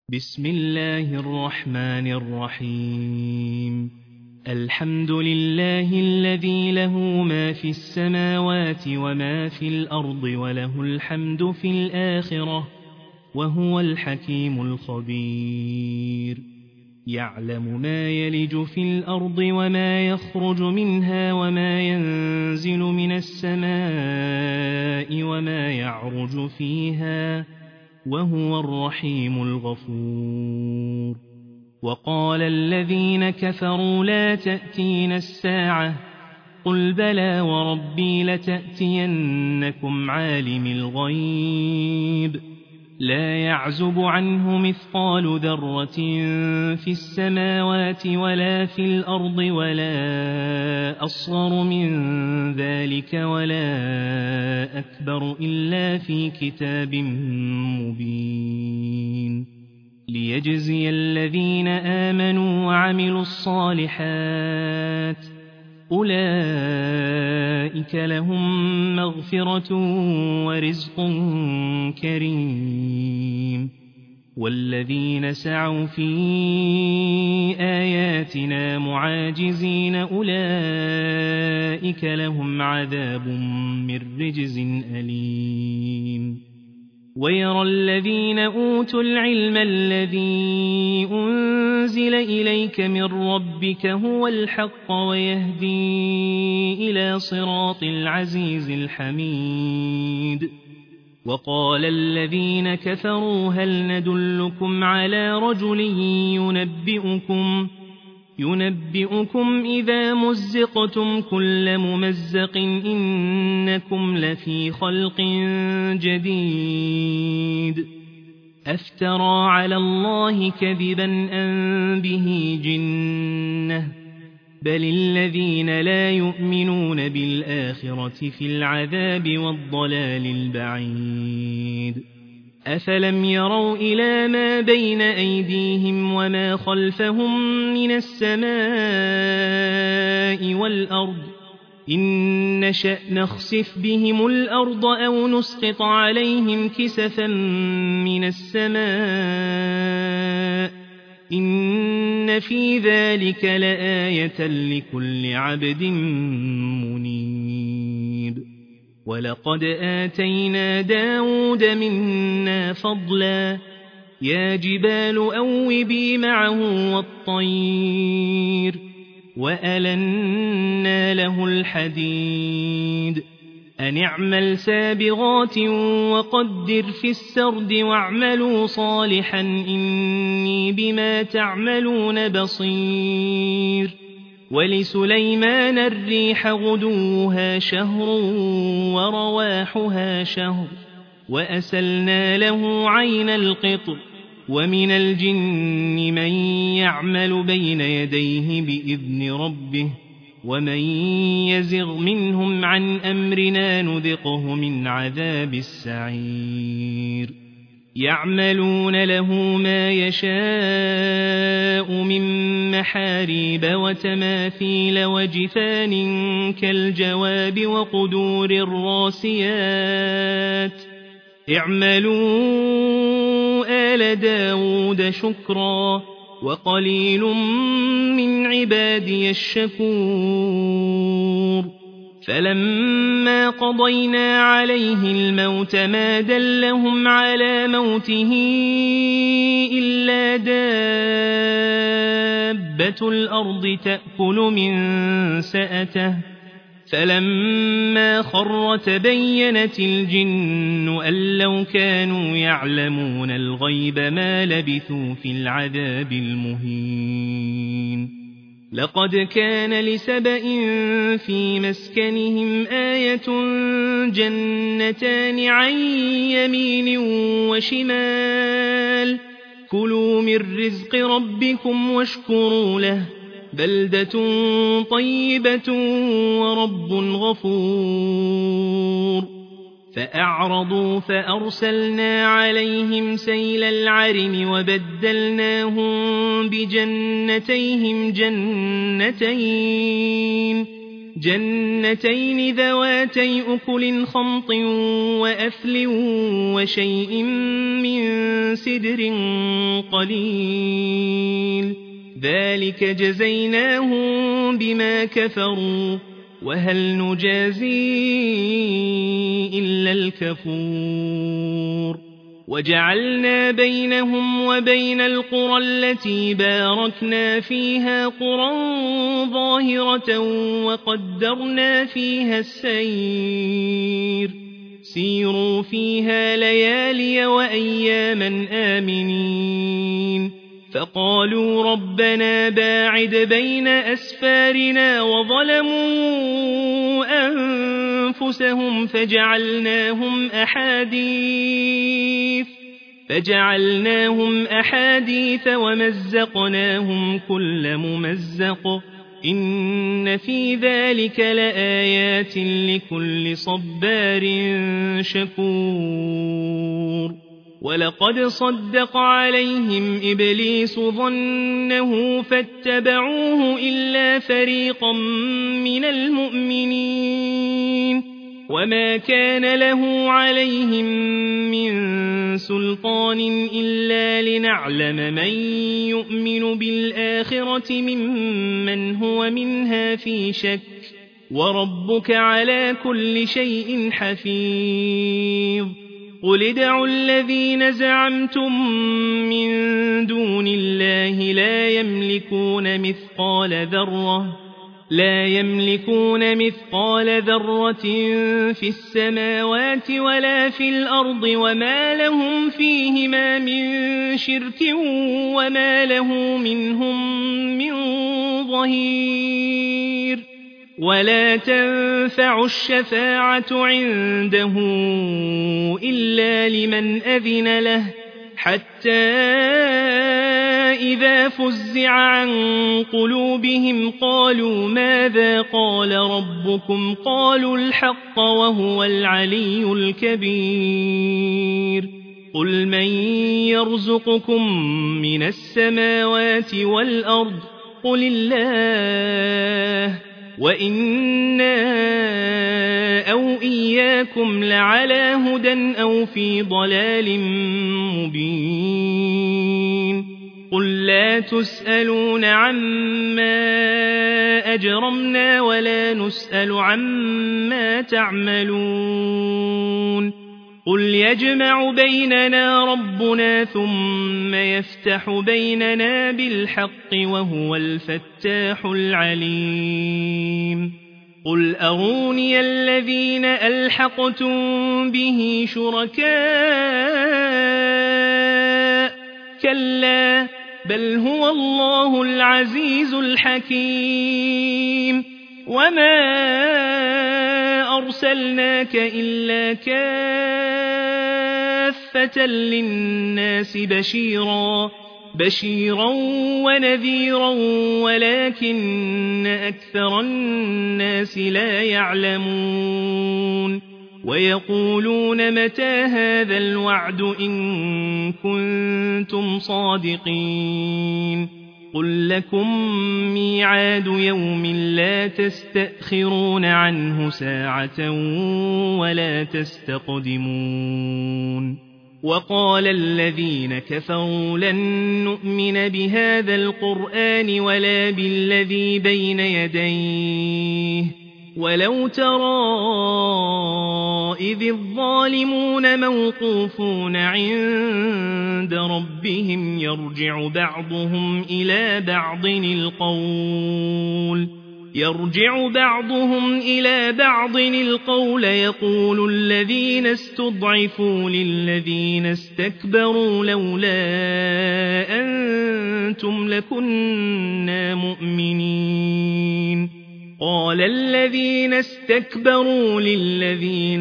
بسم الله الرحمن الرحيم. الحمد لله الذي له ما في السماوات وما في الأرض وله الحمد في الآخرة وهو الحكيم الخبير. يعلم ما يلج في الأرض وما يخرج منها وما ينزل من السماء وما يعرج فيها وهو الرحيم الغفور. وقال الذين كفروا لا تأتين الساعة قل بلى وربي لتأتينكم عالم الغيب لا يعزب عنه مثقال ذرة في السماوات ولا في الأرض ولا أصغر من ذلك ولا أكبر إلا في كتاب مبين ليجزي الذين آمنوا وعملوا الصالحات أولئك لهم مغفرة ورزق كريم. والذين سعوا في آياتنا معاجزين أولئك لهم عذاب من رجز أليم. ويرى الذين أوتوا العلم الذي أنزل إليك من ربك هو الحق ويهدي إلى صراط العزيز الحميد. وقال الذين كفروا هل ندلكم على رجل ينبئكم إذا مزقتم كل ممزق إنكم لفي خلق جديد أفترى على الله كذبا أم به جنة بل الذين لا يؤمنون بالآخرة في العذاب والضلال البعيد. أفلم يروا إلى ما بين أيديهم وما خلفهم من السماء والأرض إن نشأ نخسف بهم الأرض أو نسقط عليهم كسفا من السماء إن في ذلك لآية لكل عبد منيب. ولقد آتينا داود منا فضلا يا جبال أوبي معه والطير وألنا له الحديد أن اعمل سابغات وقدر في السرد واعملوا صالحا إني بما تعملون بصير. ولسليمان الريح غدوها شهر ورواحها شهر وأسلنا له عين القطر ومن الجن من يعمل بين يديه بإذن ربه ومن يزغ منهم عن أمرنا نذقه من عذاب السعير. يعملون له ما يشاء من محاريب وتماثيل وجفان كالجواب وقدور الراسيات اعملوا آل داود شكرا وقليل من عبادي الشكور. فلما قضينا عليه الموت ما دلهم على موته إلا دابة الأرض تأكل من سأته فلما خر تبينت الجن أن لو كانوا يعلمون الغيب ما لبثوا في العذاب المهين. لقد كان لسبإ في مسكنهم آية جنتان عن يمين وشمال كلوا من رزق ربكم واشكروا له بلدة طيبة ورب غفور. فأعرضوا فأرسلنا عليهم سيل العرم وبدلناهم بجنتيهم جنتين جنتين ذواتي أكل خمط وأثل وشيء من سدر قليل ذلك جزيناهم بما كفروا وهل نجازي إلا الكفور وجعلنا بينهم وبين القرى التي باركنا فيها قرى ظاهرة وقدرنا فيها السير سيروا فيها ليالي وأياما آمنين فقالوا ربنا باعد بين أسفارنا وظلموا أنفسهم فجعلناهم أحاديث ومزقناهم كل ممزق إن في ذلك لآيات لكل صبار شكور ولقد صدق عليهم إبليس ظنه فاتبعوه إلا فريقا من المؤمنين وما كان له عليهم من سلطان إلا لنعلم من يؤمن بالآخرة ممن هو منها في شك وربك على كل شيء حفيظ قل ادعوا الذين زعمتم من دون الله لا يملكون مثقال ذرة في السماوات ولا في الأرض وما لهم فيهما من شرك وما له منهم من ظهير ولا تنفع الشفاعة عنده إلا لمن أذن له حتى إذا فزع عن قلوبهم قالوا ماذا قال ربكم قالوا الحق وهو العلي الكبير قل من يرزقكم من السماوات والأرض قل الله وإنا أو إياكم لعلى هدى أو في ضلال مبين قل لا تسألون عما أجرمنا ولا نسأل عما تعملون قل يجمع بيننا ربنا ثم يفتح بيننا بالحق وهو الفتاح العليم قل أروني الذين ألحقتم به شركاء كلا بل هو الله العزيز الحكيم وما أرسلناك إلا كافة للناس بشيرا ونذيرا ولكن أكثر الناس لا يعلمون ويقولون متى هذا الوعد إن كنتم صادقين قل لكم ميعاد يوم لا تستأخرون عنه ساعة ولا تستقدمون وقال الذين كفروا لن نؤمن بهذا القرآن ولا بالذي بين يديه ولو ترى إذ الظالمون موقوفون عند ربهم يرجع بعضهم إلى بعض القول يقول الذين استضعفوا للذين استكبروا لولا أنتم لكنا مؤمنين قال الذين استكبروا للذين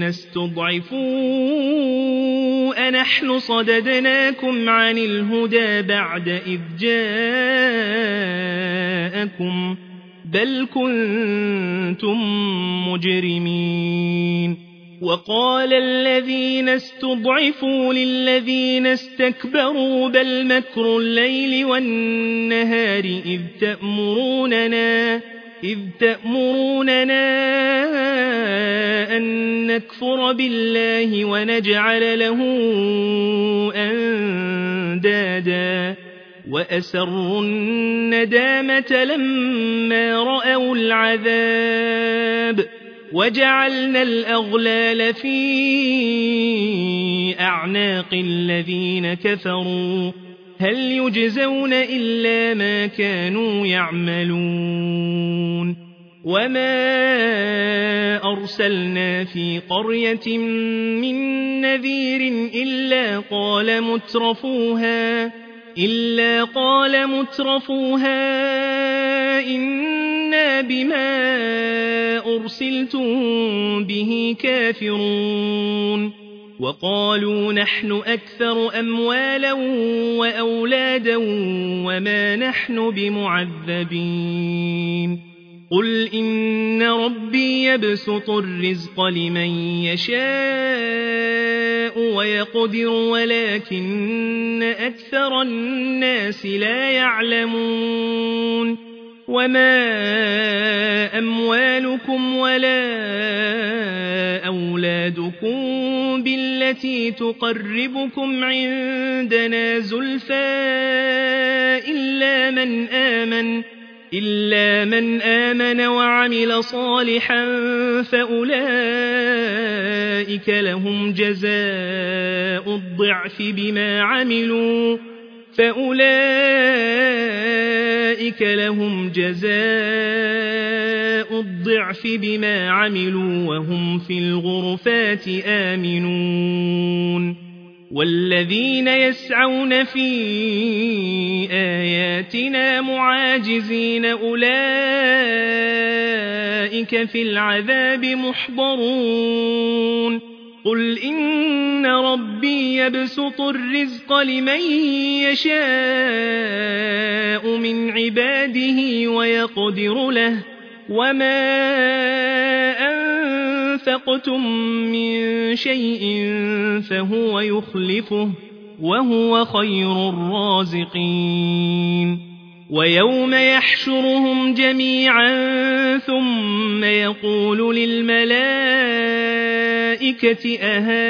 استضعفوا أنحن صددناكم عن الهدى بعد إذ جاءكم بل كنتم مجرمين وقال الذين استضعفوا للذين استكبروا بل مكر الليل والنهار إذ إذ تأمروننا أن نكفر بالله ونجعل له أندادا وأسروا الندامة لما رأوا العذاب وجعلنا الأغلال في أعناق الذين كفروا هل يجزون إلا ما كانوا يعملون وما أرسلنا في قرية من نذير إلا قال مترفوها إنا بما أرسلتم به كافرون وقالوا نحن أكثر أموالا وأولادا وما نحن بمعذبين قل إن ربي يبسط الرزق لمن يشاء ويقدر ولكن أكثر الناس لا يعلمون وما أموالكم ولا أولادكم بالتي تقربكم عندنا زلفى إلا من آمن وعمل صالحا فأولئك لهم جزاء الضعف بما عملوا وهم في الغرفات آمنون والذين يسعون في آياتنا معاجزين أولئك في العذاب محضرون قل إن ربي يبسط الرزق لمن يشاء من عباده ويقدر له وما أنفقتم من شيء فهو يخلفه وهو خير الرازقين ويوم يحشرهم جميعا ثم يقول للملائكة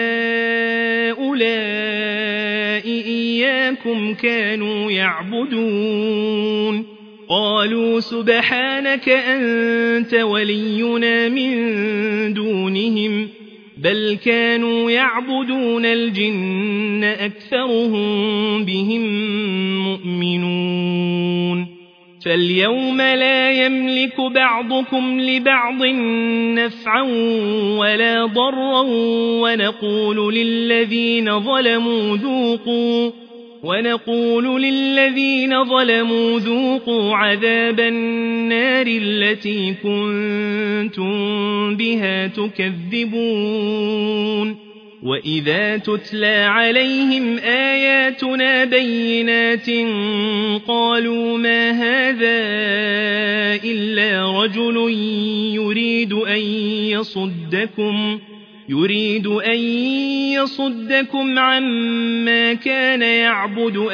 أهؤلاء إياكم كانوا يعبدون قالوا سبحانك أنت ولينا من دونهم بل كانوا يعبدون الجن أكثرهم بهم مؤمنون فاليوم لا يملك بعضكم لبعض نفعا ولا ضرا ونقول للذين ظلموا ذوقوا عذاب النار التي كنتم بها تكذبون وإذا تتلى عليهم آياتنا بينات قالوا ما هذا إلا رجل يريد أن يصدكم عما كان يعبد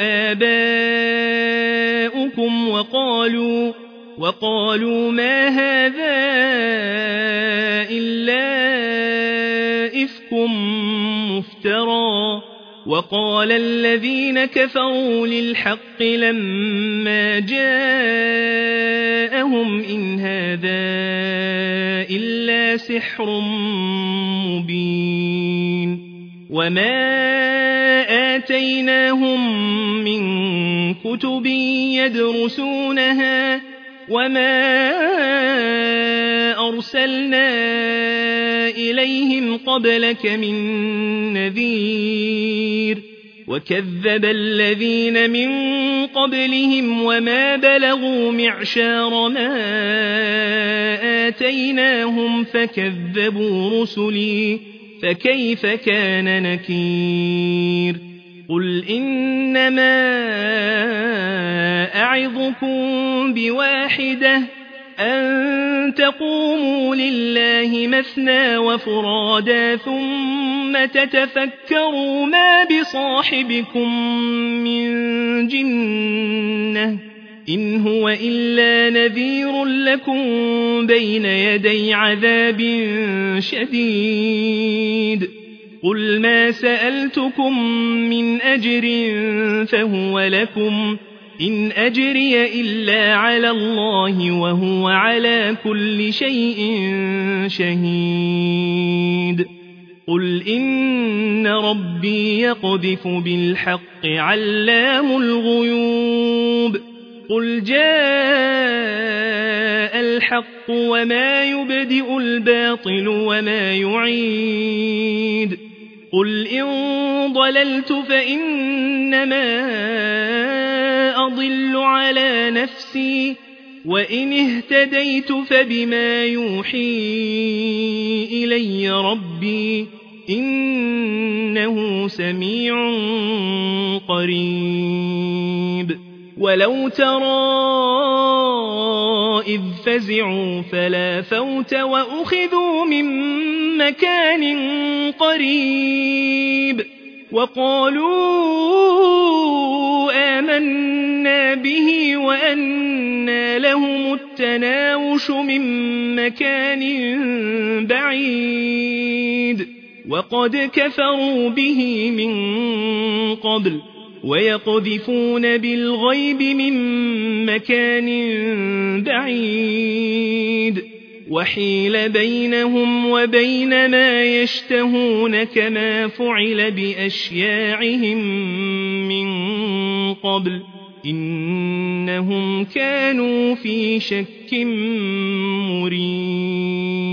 آباؤكم وقالوا ما هذا إلا إفك مفترى وقال الذين كفروا للحق لما جاءهم إن هذا إلا سحر مبين وما آتيناهم من كتب يدرسونها وما أرسلنا إليهم قبلك من نذير وكذب الذين من قبلهم وما بلغوا معشار ما آتيناهم فكذبوا رسلي فكيف كان نكير قل إنما أعظكم بواحدة أن تقوموا لله مثنى وفرادا ثم تتفكروا ما بصاحبكم من جنة إن هو إلا نذير لكم بين يدي عذاب شديد قل ما سألتكم من أجر فهو لكم إن أجري إلا على الله وهو على كل شيء شهيد قل إن ربي يقذف بالحق علام الغيوب قل جاء الحق وما يبدئ الباطل وما يعيد قل إن ضللت فإنما أضل على نفسي وإن اهتديت فبما يوحي إلي ربي إنه سميع قريب ولو ترى إذ فزعوا فلا فوت وأخذوا من مكان قريب وقالوا آمنا به وأنى لهم التناوش من مكان بعيد وقد كفروا به من قبل ويقذفون بالغيب من مكان بعيد وحيل بينهم وبين ما يشتهون كما فعل بأشياعهم من قبل إنهم كانوا في شك مريب